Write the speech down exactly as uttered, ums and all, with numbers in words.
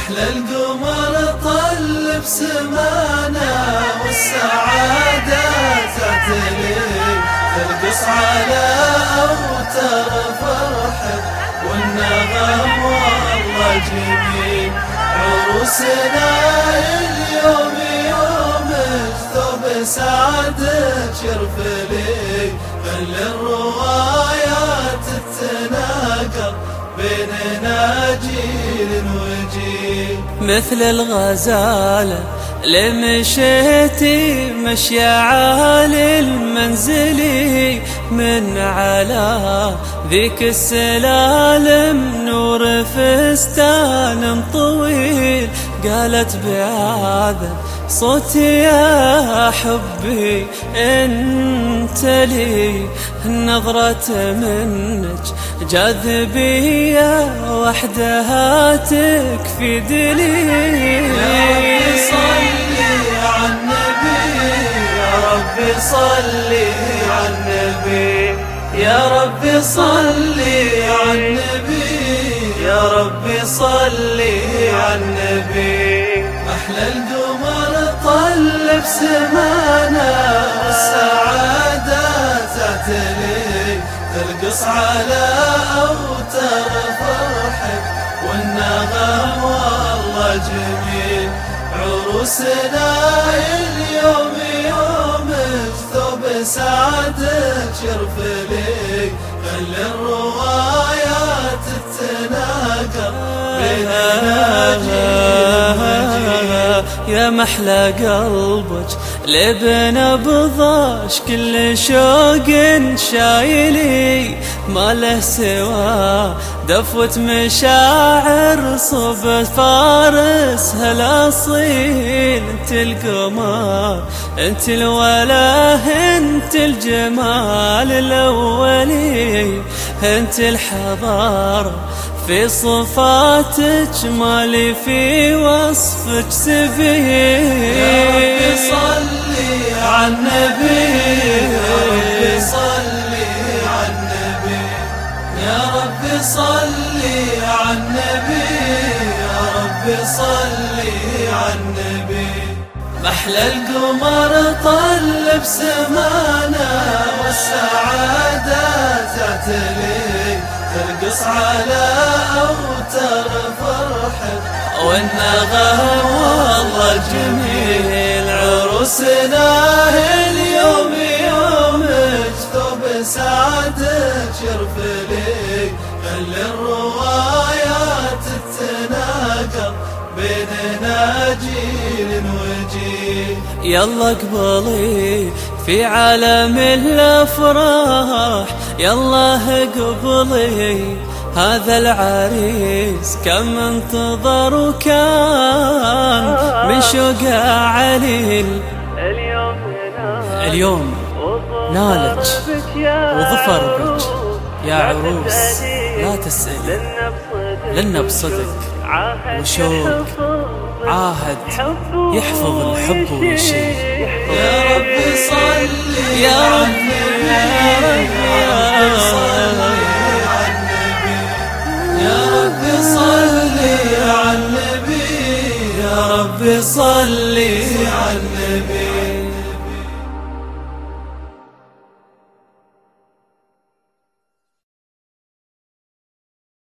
محلى القمر طل بسمانا والسعادة تعتلي ترقص على أوتر فرحك والنغم والله جميل. عروسنا اليوم يومك ثوب سعادة شرف لي خل الروايات تتناقض بيننا جيل وجيل. مثل الغزالة لمشيتي مشي عالي المنزلي من على ذيك السلالم نور فستان طويل. قالت بعذب صوتي يا حبي انت لي نظرة منك جاذبية وحدها تكفي دليل. يا ربي صلي على النبي يا ربي صلي على النبي يا ربي صلي على النبي. أحلى القمر طل بسمانا والسعادة تعتلي ترقص على أوتر فرحك والنغم والله جميل. عروسنا اليوم يومك ثوب سعادة شرف لي خل الروايات تتناقض بيننا جيل وجيل. يا محلى قلبك لبنا بضاش كل شوق شايلي ما له سوى دفوة مشاعر صوب فارس هالأصيل. انت القمر انت الوله انت الجمال الأولي انت الحضارة في صفاتك مالي في وصفك سبيل. يا ربي صلي على النبي يا ربي صلي على النبي يا ربي صلي على النبي يا ربي صلي على النبي. محلى القمر طل بسمانا والسعادة تعتلي ترقص على أوتر فرحك والنغم والله جميل. عروسنا اليوم يومك ثوب سعادة شرف لي خل الروايات تتناقض بيننا جيل وجيل. يلا اقبلي في عالم الافراح يلا اقبلي هذا العريس كم انتظر وكان من شوقه عليل. اليوم نالك وظفر بك يا عروس لا تسألي لنا بصدق وشوق عاهد يحفظ الحب ويشيل. يا ربي صلي يا على ربي يا ربي صلي على النبي يا ربي صلي على النبي.